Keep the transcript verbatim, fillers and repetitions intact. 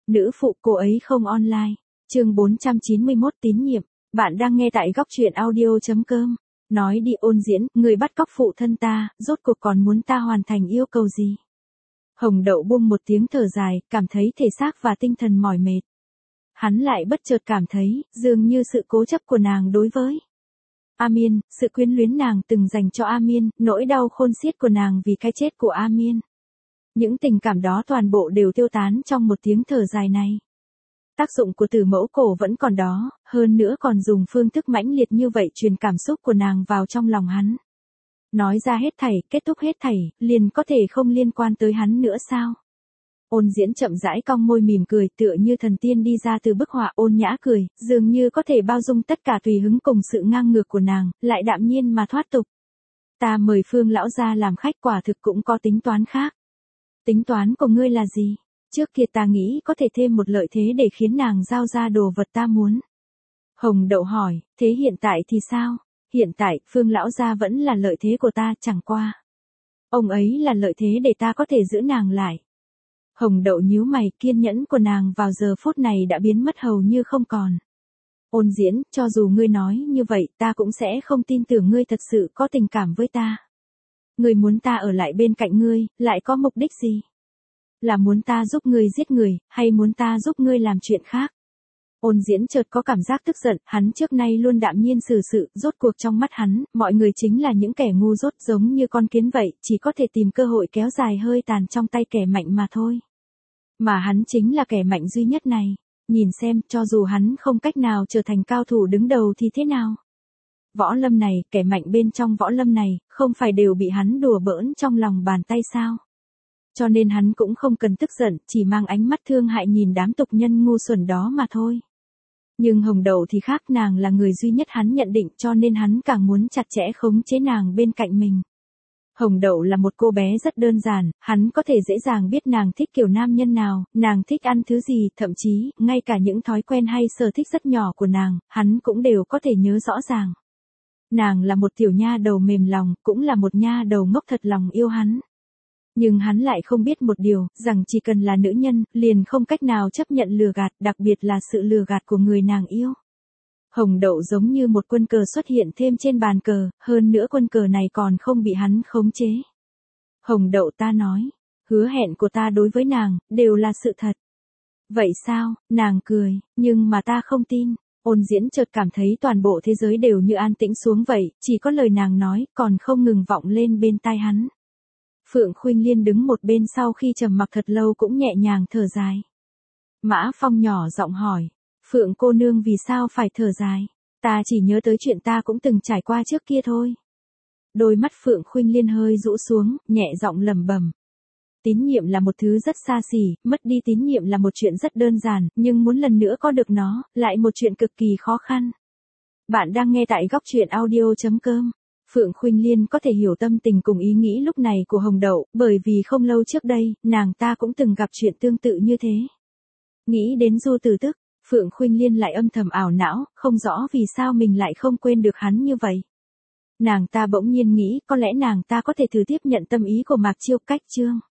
Nữ phụ cô ấy không online. Chương bốn trăm chín mươi mốt tín nhiệm. Bạn đang nghe tại góc truyện audio.com. Nói đi Ôn Diễn, người bắt cóc phụ thân ta, rốt cuộc còn muốn ta hoàn thành yêu cầu gì? Hồng Đậu buông một tiếng thở dài, cảm thấy thể xác và tinh thần mỏi mệt. Hắn lại bất chợt cảm thấy, dường như sự cố chấp của nàng đối với A Miên, sự quyến luyến nàng từng dành cho A Miên, nỗi đau khôn xiết của nàng vì cái chết của A Miên. Những tình cảm đó toàn bộ đều tiêu tán trong một tiếng thở dài này. Tác dụng của tử mẫu cổ vẫn còn đó, hơn nữa còn dùng phương thức mãnh liệt như vậy truyền cảm xúc của nàng vào trong lòng hắn. Nói ra hết thảy, kết thúc hết thảy, liền có thể không liên quan tới hắn nữa sao? Ôn Diễn chậm rãi cong môi mỉm cười, tựa như thần tiên đi ra từ bức họa, ôn nhã cười, dường như có thể bao dung tất cả tùy hứng cùng sự ngang ngược của nàng, lại đạm nhiên mà thoát tục. Ta mời Phương lão gia làm khách, quả thực cũng có tính toán khác. Tính toán của ngươi là gì? Trước kia ta nghĩ có thể thêm một lợi thế để khiến nàng giao ra đồ vật ta muốn. Hồng Đậu hỏi, thế hiện tại thì sao? Hiện tại, Phương lão gia vẫn là lợi thế của ta, chẳng qua. Ông ấy là lợi thế để ta có thể giữ nàng lại. Hồng Đậu nhíu mày, kiên nhẫn của nàng vào giờ phút này đã biến mất hầu như không còn. Ôn Diễn, cho dù ngươi nói như vậy, ta cũng sẽ không tin tưởng ngươi thật sự có tình cảm với ta. Ngươi muốn ta ở lại bên cạnh ngươi, lại có mục đích gì? Là muốn ta giúp ngươi giết người, hay muốn ta giúp ngươi làm chuyện khác? Ôn Diễn chợt có cảm giác tức giận, hắn trước nay luôn đạm nhiên xử sự, rốt cuộc trong mắt hắn, mọi người chính là những kẻ ngu dốt giống như con kiến vậy, chỉ có thể tìm cơ hội kéo dài hơi tàn trong tay kẻ mạnh mà thôi. Mà hắn chính là kẻ mạnh duy nhất này. Nhìn xem, cho dù hắn không cách nào trở thành cao thủ đứng đầu thì thế nào? Võ lâm này, kẻ mạnh bên trong võ lâm này, không phải đều bị hắn đùa bỡn trong lòng bàn tay sao? Cho nên hắn cũng không cần tức giận, chỉ mang ánh mắt thương hại nhìn đám tục nhân ngu xuẩn đó mà thôi. Nhưng Hồng Đậu thì khác, nàng là người duy nhất hắn nhận định, cho nên hắn càng muốn chặt chẽ khống chế nàng bên cạnh mình. Hồng Đậu là một cô bé rất đơn giản, hắn có thể dễ dàng biết nàng thích kiểu nam nhân nào, nàng thích ăn thứ gì, thậm chí, ngay cả những thói quen hay sở thích rất nhỏ của nàng, hắn cũng đều có thể nhớ rõ ràng. Nàng là một tiểu nha đầu mềm lòng, cũng là một nha đầu ngốc thật lòng yêu hắn. Nhưng hắn lại không biết một điều, rằng chỉ cần là nữ nhân, liền không cách nào chấp nhận lừa gạt, đặc biệt là sự lừa gạt của người nàng yêu. Hồng Đậu giống như một quân cờ xuất hiện thêm trên bàn cờ, hơn nữa quân cờ này còn không bị hắn khống chế. Hồng Đậu, ta nói, hứa hẹn của ta đối với nàng, đều là sự thật. Vậy sao? Nàng cười, nhưng mà ta không tin. Ôn Diễn chợt cảm thấy toàn bộ thế giới đều như an tĩnh xuống vậy, chỉ có lời nàng nói, còn không ngừng vọng lên bên tai hắn. Phượng Khuynh Liên đứng một bên sau khi trầm mặc thật lâu cũng nhẹ nhàng thở dài. Mã Phong nhỏ giọng hỏi, Phượng cô nương vì sao phải thở dài? Ta chỉ nhớ tới chuyện ta cũng từng trải qua trước kia thôi. Đôi mắt Phượng Khuynh Liên hơi rũ xuống, nhẹ giọng lẩm bẩm. Tín nhiệm là một thứ rất xa xỉ, mất đi tín nhiệm là một chuyện rất đơn giản, nhưng muốn lần nữa có được nó, lại một chuyện cực kỳ khó khăn. Bạn đang nghe tại góc truyện audio.com. Phượng Khuynh Liên có thể hiểu tâm tình cùng ý nghĩ lúc này của Hồng Đậu, bởi vì không lâu trước đây, nàng ta cũng từng gặp chuyện tương tự như thế. Nghĩ đến Du Tử Tức, Phượng Khuynh Liên lại âm thầm ảo não, không rõ vì sao mình lại không quên được hắn như vậy. Nàng ta bỗng nhiên nghĩ, có lẽ nàng ta có thể thử tiếp nhận tâm ý của Mạc Chiêu Cách Trương.